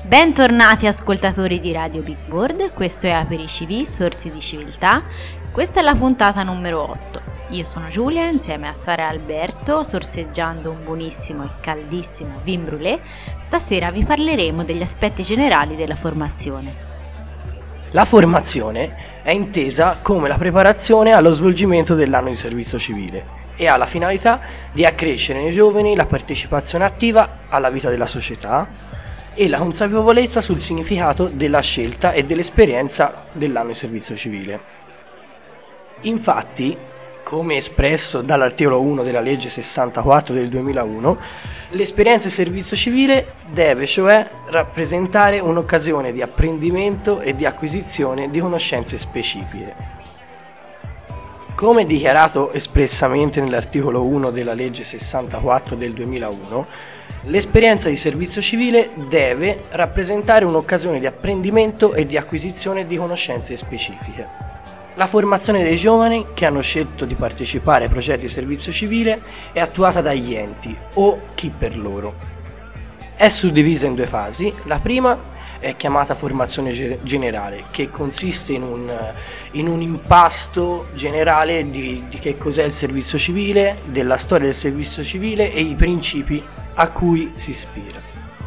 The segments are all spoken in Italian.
Bentornati ascoltatori di Radio Big Board, questo è AperiCiV, Sorsi di Civiltà. Questa è la puntata numero 8. Io sono Giulia, insieme a Sara e Alberto, sorseggiando un buonissimo e caldissimo vin brûlé. Stasera vi parleremo degli aspetti generali della formazione. La formazione è intesa come la preparazione allo svolgimento dell'anno di servizio civile e ha la finalità di accrescere nei giovani la partecipazione attiva alla vita della società e la consapevolezza sul significato della scelta e dell'esperienza dell'anno di servizio civile. Infatti, come espresso dall'articolo 1 della legge 64 del 2001, l'esperienza di servizio civile deve cioè rappresentare un'occasione di apprendimento e di acquisizione di conoscenze specifiche. Come dichiarato espressamente nell'articolo 1 della legge 64 del 2001, l'esperienza di servizio civile deve rappresentare un'occasione di apprendimento e di acquisizione di conoscenze specifiche. La formazione dei giovani che hanno scelto di partecipare ai progetti di servizio civile è attuata dagli enti o chi per loro. È suddivisa in due fasi. La prima è chiamata formazione generale, che consiste in un impasto generale di che cos'è il servizio civile, della storia del servizio civile e i principi a cui si ispira.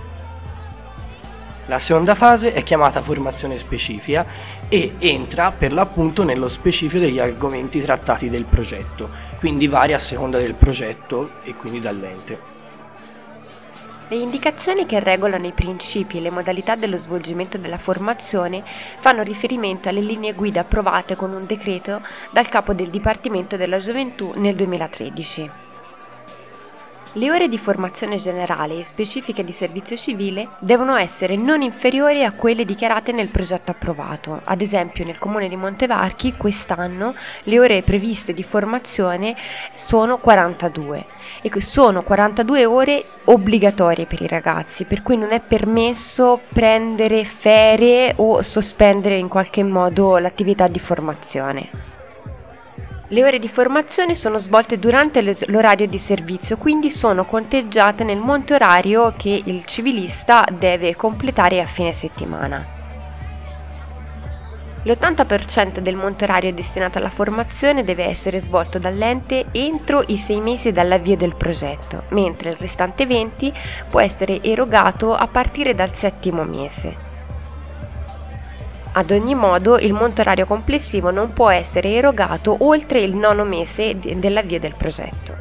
La seconda fase è chiamata formazione specifica e entra per l'appunto nello specifico degli argomenti trattati del progetto, quindi varia a seconda del progetto e quindi dall'ente. Le indicazioni che regolano i principi e le modalità dello svolgimento della formazione fanno riferimento alle linee guida approvate con un decreto dal capo del Dipartimento della Gioventù nel 2013. Le ore di formazione generale e specifiche di servizio civile devono essere non inferiori a quelle dichiarate nel progetto approvato. Ad esempio, nel comune di Montevarchi quest'anno le ore previste di formazione sono 42 e sono 42 ore obbligatorie per i ragazzi, per cui non è permesso prendere ferie o sospendere in qualche modo l'attività di formazione. Le ore di formazione sono svolte durante l'orario di servizio, quindi sono conteggiate nel monte orario che il civilista deve completare a fine settimana. L'80% del monte orario destinato alla formazione deve essere svolto dall'ente entro i 6 mesi dall'avvio del progetto, mentre il restante 20 può essere erogato a partire dal 7° mese. Ad ogni modo, il monte orario complessivo non può essere erogato oltre il 9° mese dell'avvio del progetto.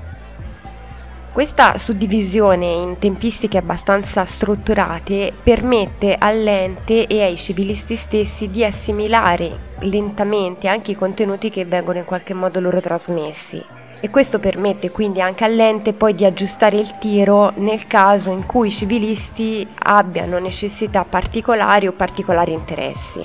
Questa suddivisione in tempistiche abbastanza strutturate permette all'ente e ai civilisti stessi di assimilare lentamente anche i contenuti che vengono in qualche modo loro trasmessi. E questo permette quindi anche all'ente poi di aggiustare il tiro nel caso in cui i civilisti abbiano necessità particolari o particolari interessi.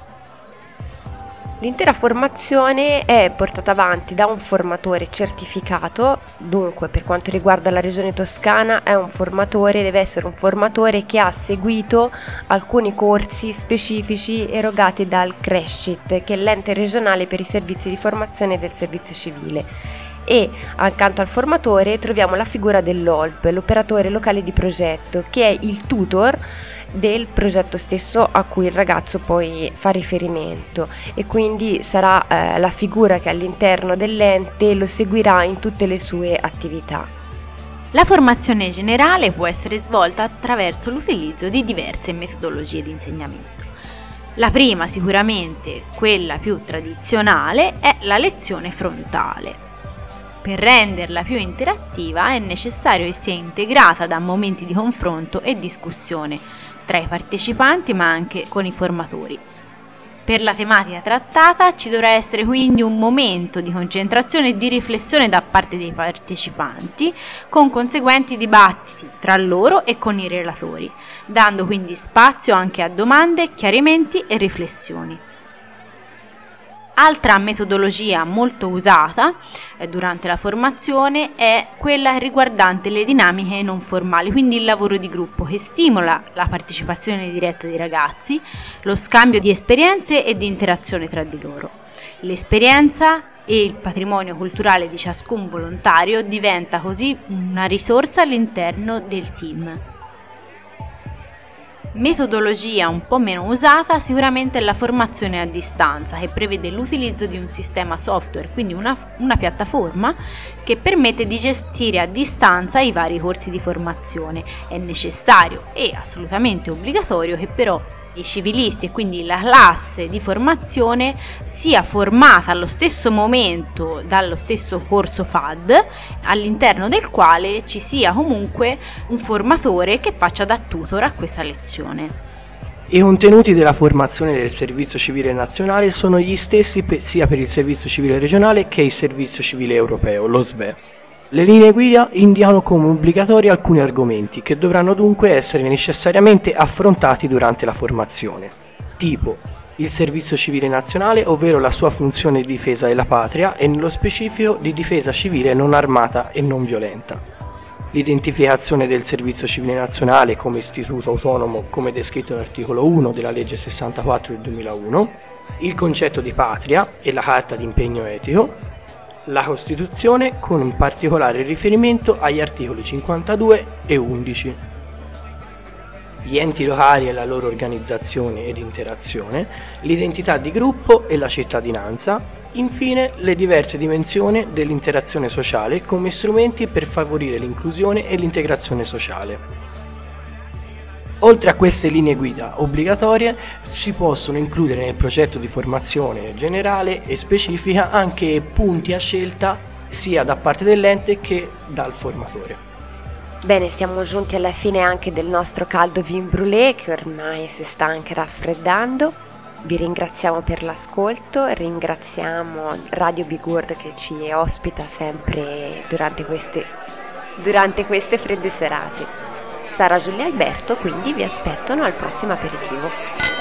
L'intera formazione è portata avanti da un formatore certificato, dunque per quanto riguarda la regione Toscana deve essere un formatore che ha seguito alcuni corsi specifici erogati dal CRESCIT, che è l'ente regionale per i servizi di formazione del servizio civile. E accanto al formatore troviamo la figura dell'OLP, l'operatore locale di progetto, che è il tutor del progetto stesso a cui il ragazzo poi fa riferimento, e quindi sarà la figura che all'interno dell'ente lo seguirà in tutte le sue attività. La formazione generale può essere svolta attraverso l'utilizzo di diverse metodologie di insegnamento. La prima, sicuramente quella più tradizionale, è la lezione frontale. Per renderla più interattiva è necessario che sia integrata da momenti di confronto e discussione tra i partecipanti ma anche con i formatori. Per la tematica trattata ci dovrà essere quindi un momento di concentrazione e di riflessione da parte dei partecipanti, con conseguenti dibattiti tra loro e con i relatori, dando quindi spazio anche a domande, chiarimenti e riflessioni. Altra metodologia molto usata durante la formazione è quella riguardante le dinamiche non formali, quindi il lavoro di gruppo, che stimola la partecipazione diretta dei ragazzi, lo scambio di esperienze e di interazione tra di loro. L'esperienza e il patrimonio culturale di ciascun volontario diventa così una risorsa all'interno del team. Metodologia un po' meno usata sicuramente è la formazione a distanza, che prevede l'utilizzo di un sistema software, quindi una piattaforma che permette di gestire a distanza i vari corsi di formazione. È necessario e assolutamente obbligatorio che però i civilisti e quindi la classe di formazione sia formata allo stesso momento dallo stesso corso FAD, all'interno del quale ci sia comunque un formatore che faccia da tutor a questa lezione. I contenuti della formazione del Servizio Civile Nazionale sono gli stessi sia per il Servizio Civile Regionale che il Servizio Civile Europeo, lo SVE. Le linee guida indicano come obbligatori alcuni argomenti che dovranno dunque essere necessariamente affrontati durante la formazione, tipo il servizio civile nazionale, ovvero la sua funzione di difesa della patria e nello specifico di difesa civile non armata e non violenta, l'identificazione del servizio civile nazionale come istituto autonomo come descritto nell'articolo 1 della legge 64 del 2001, il concetto di patria e la carta di impegno etico, la Costituzione con un particolare riferimento agli articoli 52 e 11. Gli enti locali e la loro organizzazione ed interazione, l'identità di gruppo e la cittadinanza, infine le diverse dimensioni dell'interazione sociale come strumenti per favorire l'inclusione e l'integrazione sociale. Oltre a queste linee guida obbligatorie si possono includere nel progetto di formazione generale e specifica anche punti a scelta sia da parte dell'ente che dal formatore. Bene, siamo giunti alla fine anche del nostro caldo vin brûlé che ormai si sta anche raffreddando. Vi ringraziamo per l'ascolto, ringraziamo Radio Big World che ci ospita sempre durante queste fredde serate. Sara, Giulia e Alberto quindi vi aspettano al prossimo aperitivo.